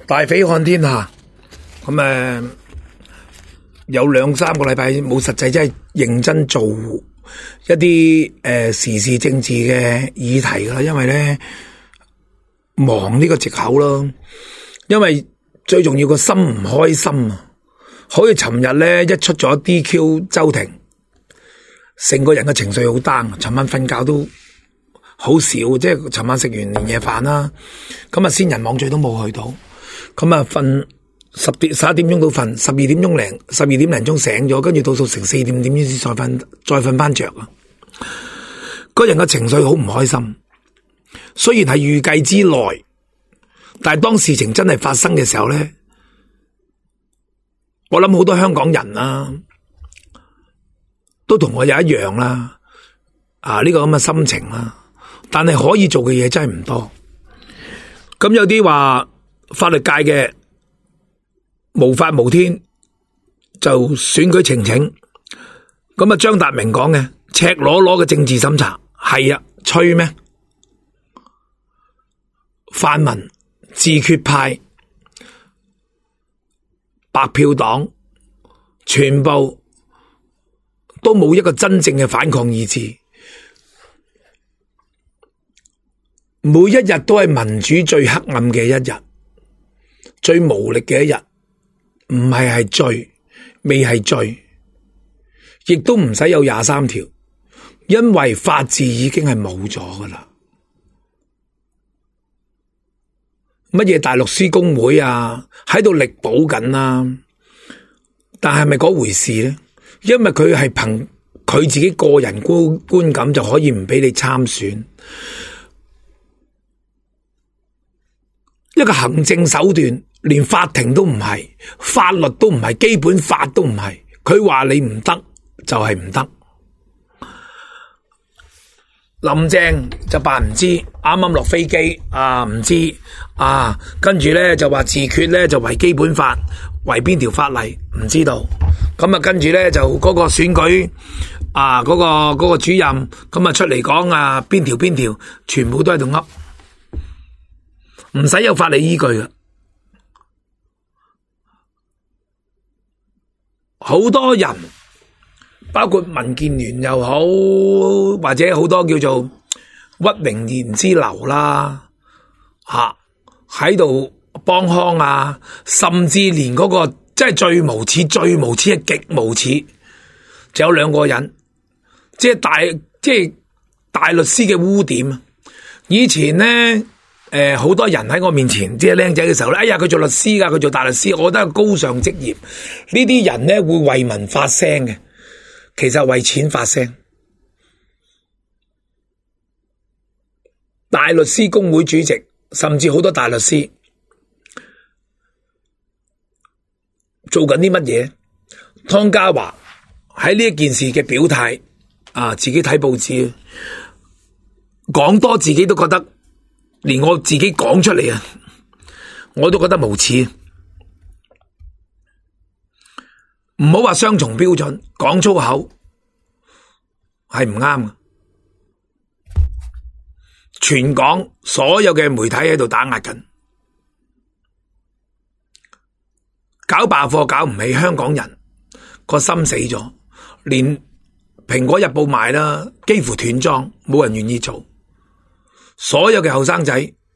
大匪看天下，咁有2-3個禮拜冇實際真係認真做一啲時事政治嘅議題啦，因為咧忙呢個藉口咯，因為最重要個心唔開心啊！好似尋日咧一出咗 DQ 周庭，成個人嘅情緒好 down， 尋晚瞓覺都好少，即係尋晚食完年夜飯啦，咁啊仙人網聚都冇去到，咁啊瞓11點鐘到瞓，12點鐘醒咗，跟住到成4點先再瞓翻着啊！個人嘅情緒好唔開心，雖然係預計之內，但係當事情真係發生嘅時候咧，我諗好多香港人啊，都同我有一樣啦，呢個咁嘅心情啦。但係可以做嘅嘢真係唔多。咁有啲話法律界嘅無法無天，就選舉呈請。咁啊張達明講嘅赤裸裸嘅政治審查，係啊，吹咩？泛民、自決派、白票黨，全部都冇一個真正嘅反抗意志。每一日都係民主最黑暗嘅一日，最無力嘅一日，唔係罪，未係罪，亦都唔使有23條，因為法治已經係冇咗噶啦。乜嘢大律師公會啊，喺度力保緊啊，但係咪嗰回事呢？因為佢係憑佢自己個人觀感就可以唔俾你參選。一個行政手段，連法庭都唔係，法律都唔係，基本法都唔係，佢話你唔得就係唔得。林鄭就扮唔知，啱啱落飛機唔知跟住咧就話自決咧就違基本法，違邊條法例唔知道。咁啊跟住咧就嗰個選舉嗰個主任咁啊出嚟講邊條，全部都喺度噏。唔使有法理依據嘅，好多人包括民建聯又好，或者好多叫做屈榮賢之流啦，喺度幫腔甚至連嗰個真係最無恥係極無恥，就有2個人，即係大律師嘅污點。以前呢。好多人喺我面前，即係僆仔嘅時候咧，哎呀，佢做律師㗎，佢做大律師，我覺得係高尚職業。呢啲人咧會為民發聲嘅，其實係為錢發聲。大律師公會主席，甚至好多大律師做緊啲乜嘢？湯家驊喺呢一件事嘅表態，自己睇報紙講多，自己都覺得。連我自己講出嚟我都覺得無恥。唔好話雙重標準，講粗口係唔啱嘅。全港所有嘅媒體喺度打壓緊，搞罷課搞唔起，香港人個心死咗，連蘋果日報賣啦，幾乎斷莊，冇人願意做。所有嘅後生仔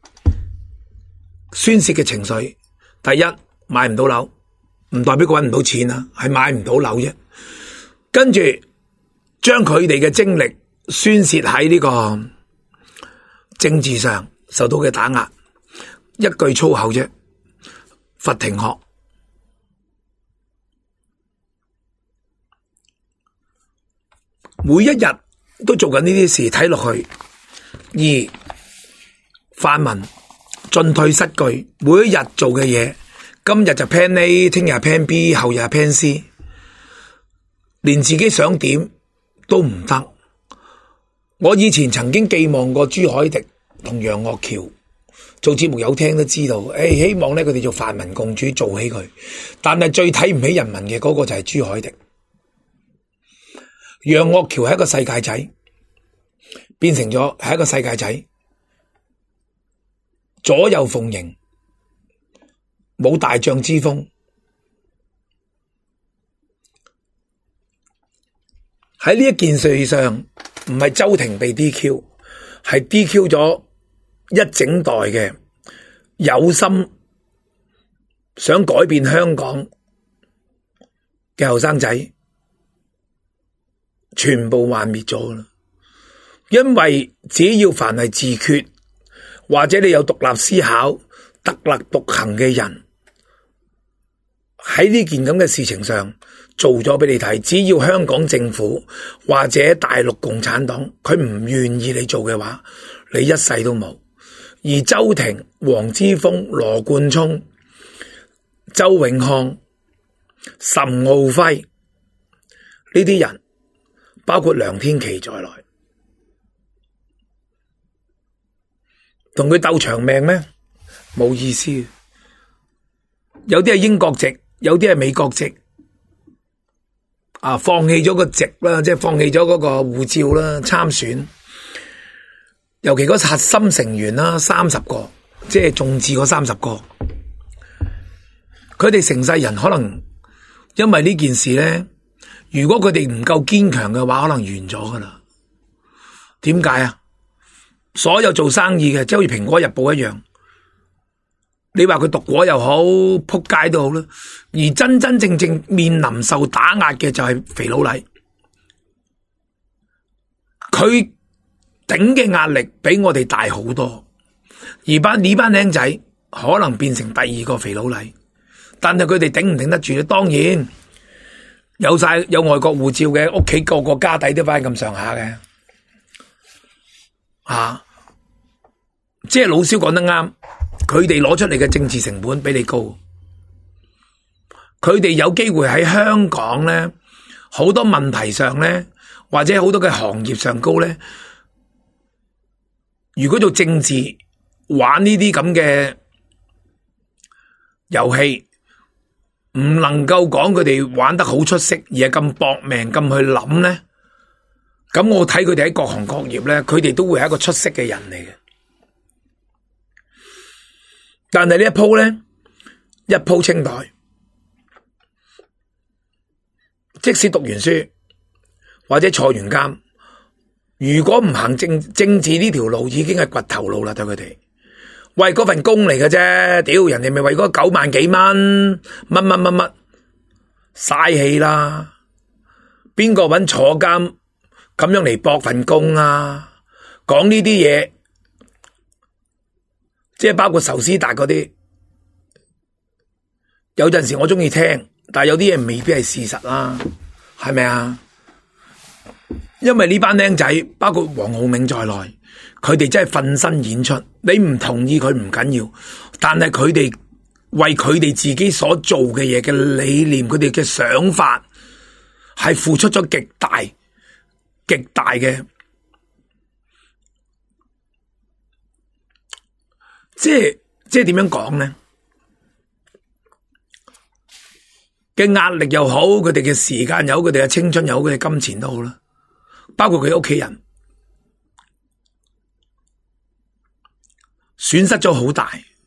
宣洩嘅情緒，第一買唔到樓，唔代表佢搵唔到錢啊，係買唔到樓啫。跟住將佢哋嘅精力宣洩喺呢個政治上受到嘅打壓，一句粗口啫，罰停學。每一日都做緊呢啲事，睇落去泛民進退失據，每一日做嘅嘢，今日就 plan A， 聽日 plan B， 後日 plan C， 連自己想點都唔得。我以前曾經寄望過朱凱廸同楊岳橋做節目，有聽都知道，希望咧佢哋做泛民共主做起佢，但係最睇唔起人民嘅嗰個就係朱凱廸。楊岳橋係一個世界仔，變成咗係一個世界仔。左右逢迎， 冇大將之風。喺呢一件事上，唔係周庭被 DQ， 係 DQ 咗一整代嘅有心想改變香港嘅後生仔，全部幻滅咗啦。因為只要凡係自決或者你有獨立思考、特立獨行嘅人，喺呢件咁嘅事情上做咗俾你睇，只要香港政府或者大陸共產黨佢唔願意你做嘅話，你一世都冇。而周庭、黃之鋒、羅冠聰、周永康、岑敖暉呢啲人，包括梁天琦在內，同佢鬥長命咩？冇意思。有啲係英國籍，有啲係美國籍，放棄咗個籍啦，即係放棄咗嗰個護照啦，參選。尤其嗰核心成員啦，30個，即係眾志嗰30個，佢哋成世人可能因為呢件事咧，如果佢哋唔夠堅強嘅話，可能完咗噶啦。點解啊？所有做生意嘅，即係好似蘋果日報一樣，你話佢毒果又好，扑街都好啦。而真真正正面臨受打壓嘅就係肥佬黎，佢頂嘅壓力比我哋大好多。而呢班僆仔可能變成第二個肥佬黎，但係佢哋頂唔頂得住咧？當然有外國護照嘅屋企，個個家底都翻咁上下嘅。即係老蕭講得啱，佢哋攞出嚟嘅政治成本比你高，佢哋有機會喺香港咧，好多問題上咧，或者好多嘅行業上高咧，如果做政治玩呢啲咁嘅遊戲，唔能夠講佢哋玩得好出色，而係咁搏命咁去諗咧，咁我睇佢哋喺各行各業咧，佢哋都會係一個出色嘅人嚟嘅。但係呢一鋪咧，一鋪清袋，即使讀完書或者坐完監，如果唔行政治呢條路，已經係掘頭路啦。對佢哋，喂，嗰份工嚟嘅啫，屌人哋咪為嗰9萬幾蚊，乜，嘥氣啦！邊個搵坐監咁樣嚟搏份工啊？講呢啲嘢。即係包括壽司達嗰啲，有陣時我中意聽，但係有啲嘢未必係事實啦，係咪啊？因為呢班僆仔，包括黃浩銘在內，佢哋真係瞓身演出。你唔同意佢唔緊要，但係佢哋為佢哋自己所做嘅嘢嘅理念，佢哋嘅想法係付出咗極大嘅。即係點樣講呢？嘅壓力又好，佢哋嘅時間又好，佢哋嘅青春又好，佢哋金錢都好啦，包括佢屋企人損失咗好大。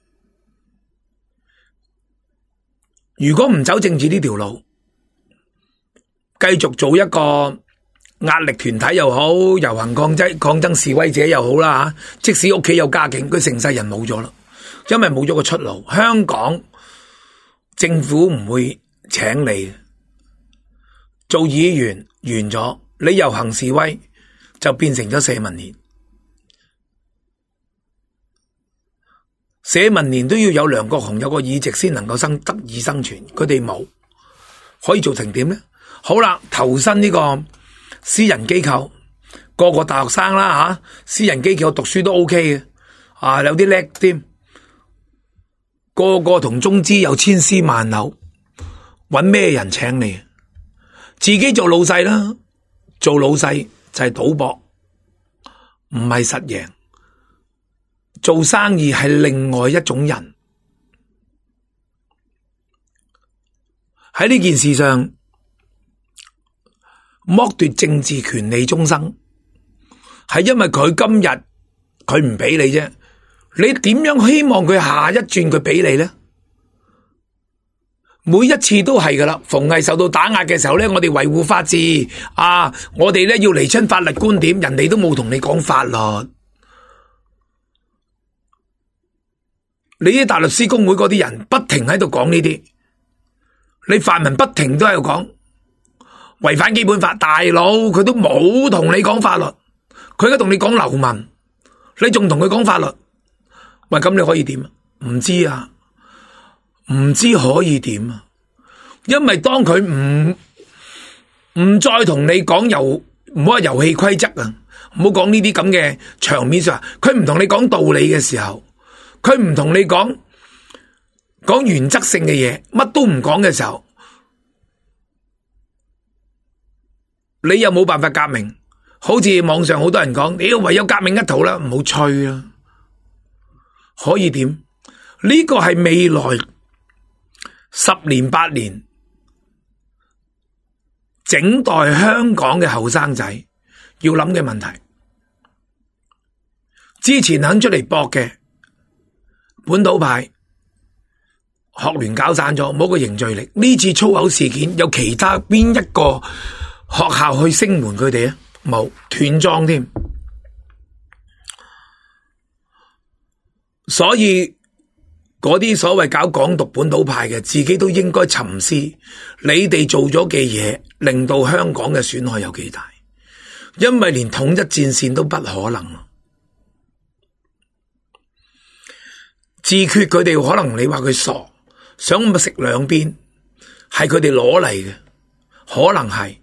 如果唔走政治呢條路，繼續做一個壓力團體又好，遊行抗爭示威者又好啦吓，即使屋企有家境，佢成世人冇咗啦，因為冇咗個出路。香港政府唔會請你做議員，完咗你遊行示威就變成咗社民連。社民連都要有梁國雄有個議席先能夠得以生存，佢哋冇，可以做成點呢？好啦，投身呢個私人機構，個個大學生啦吓，私人機構讀書都 OK 嘅，有啲叻添，個個同中資有千絲萬縷，搵咩人請你？自己做老細啦，做老細就係賭博，唔係實贏。做生意係另外一種人。喺呢件事上，剝奪政治權利終生，係因為佢今日佢唔俾你啫。你點樣希望佢下一轉佢俾你呢？ 每一次都係噶啦，逢係受到打壓嘅時候咧，我哋維護法治啊，我哋咧要釐清法律觀點，人哋都冇同你講法律。你啲大律師公會嗰啲人不停喺度講呢啲，你泛民不停都喺度講違反基本法，大佬佢都冇同你講法律，佢而家同你講流民，你仲同佢講法律？喂，咁你可以點啊？唔知啊，唔知可以點啊？因為當佢唔再同你講唔好話遊戲規則啊，唔好講呢啲咁嘅場面上，佢唔同你講道理嘅時候，佢唔同你講原則性嘅嘢，乜都唔講嘅時候，你又冇辦法革命。好似網上好多人講，你唯有革命一途啦，唔好吹啦。可以點？呢個係未來10年8年整代香港嘅後生仔要諗嘅問題。之前肯出嚟搏嘅本土派學聯搞散咗，冇個凝聚力。呢次粗口事件有其他邊一個學校去聲援佢哋啊？冇，斷莊添。所以嗰啲所謂搞港獨本土派嘅，自己都應該沉思，你哋做咗嘅嘢令到香港嘅損害有幾大？因為連統一戰線都不可能。自決佢哋可能你話佢傻，想咁食兩邊，係佢哋攞嚟嘅，可能係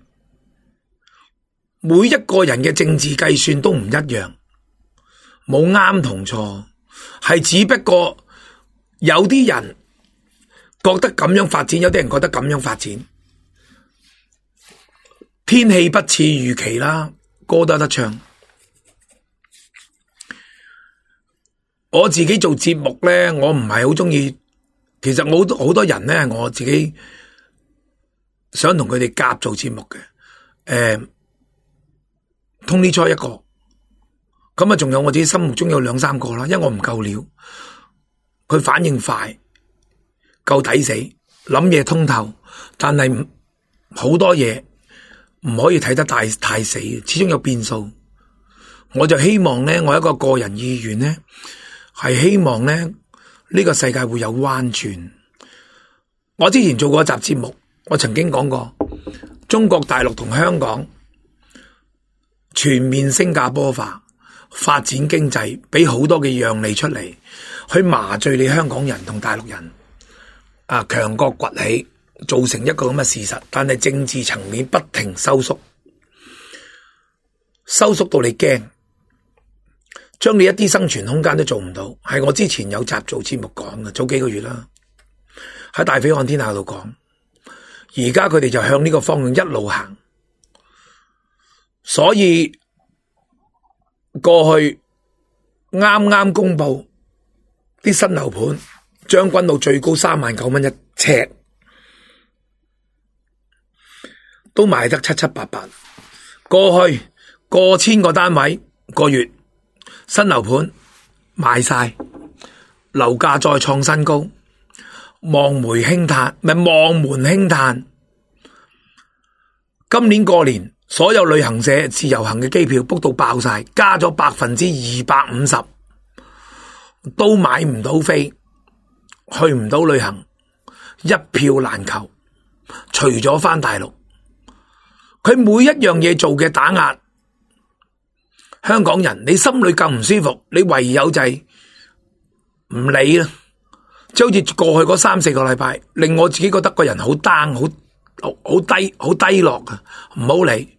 每一個人嘅政治計算都唔一樣，冇啱同錯，係只不過有啲人覺得咁樣發展，有啲人覺得咁樣發展。天氣不似預期啦，歌都得唱。我自己做節目咧，我唔係好中意。其實我好多人咧，我自己想同佢哋夾做節目嘅。Tony Choi一個，咁啊，仲有我自己心目中有2、3個啦，因為我唔夠料，佢反應快，夠抵死，諗嘢通透，但係好多嘢唔可以睇得太死，始終有變數。我就希望咧，我一個個人意願咧，係希望咧呢個世界會有彎轉。我之前做過一集節目，我曾經講過，中國大陸同香港全面新加坡化，發展經濟，俾好多嘅讓利出嚟，去麻醉你香港人同大陸人，強國崛起，造成一個咁嘅事實。但係政治層面不停收縮到你驚，將你一啲生存空間都做唔到。係我之前有集做節目講嘅，早幾個月啦，喺大匪看天下度講。而家佢哋就向呢個方向一路行。所以過去啱啱公布啲新樓盤，將軍澳最高39,000蚊一尺，都賣得七七八八。過去過千個單位個月新樓盤賣晒，樓價再創新高，望門輕嘆。今年過年，所有旅行社自由行嘅機票 book 到爆晒，加咗250%，都買唔到飛，去唔到旅行，一票難求。除咗返大陸，佢每一樣嘢做嘅打壓香港人，你心裏更唔舒服，你唯有就係唔理啦。即係好似過去嗰3、4個禮拜，令我自己覺得個人好 down， 好低落啊！唔好理，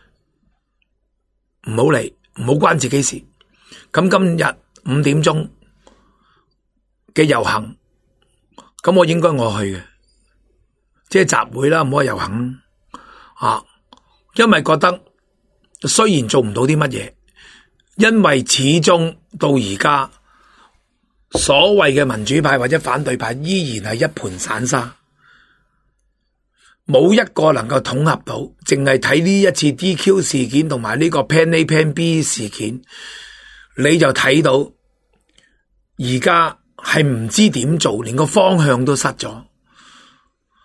唔好關自己事。咁今日5點鐘嘅遊行，咁我應該我去嘅，即係集會啦，唔好話遊行啊。因為覺得雖然做唔到啲乜嘢，因為始終到而家所謂嘅民主派或者反對派依然係一盤散沙，冇一個能夠統合到。淨係睇呢一次 DQ 事件同埋呢個 Plan A Plan B 事件，你就睇到而家係唔知點做，連個方向都失咗。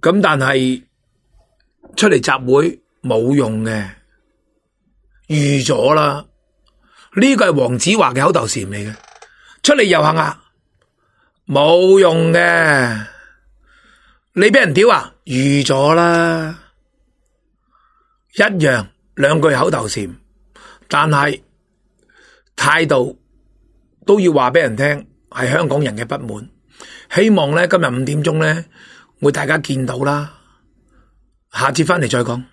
咁但係出嚟集會冇用嘅，預咗啦。呢個係黃子華嘅口頭禪嚟嘅，出嚟遊行啊，冇用嘅。你俾人屌啊，預咗啦，一樣兩句口頭禪，但係態度都要話俾人聽，係香港人嘅不滿。希望咧今日5點鐘咧會大家見到啦，下次翻嚟再講。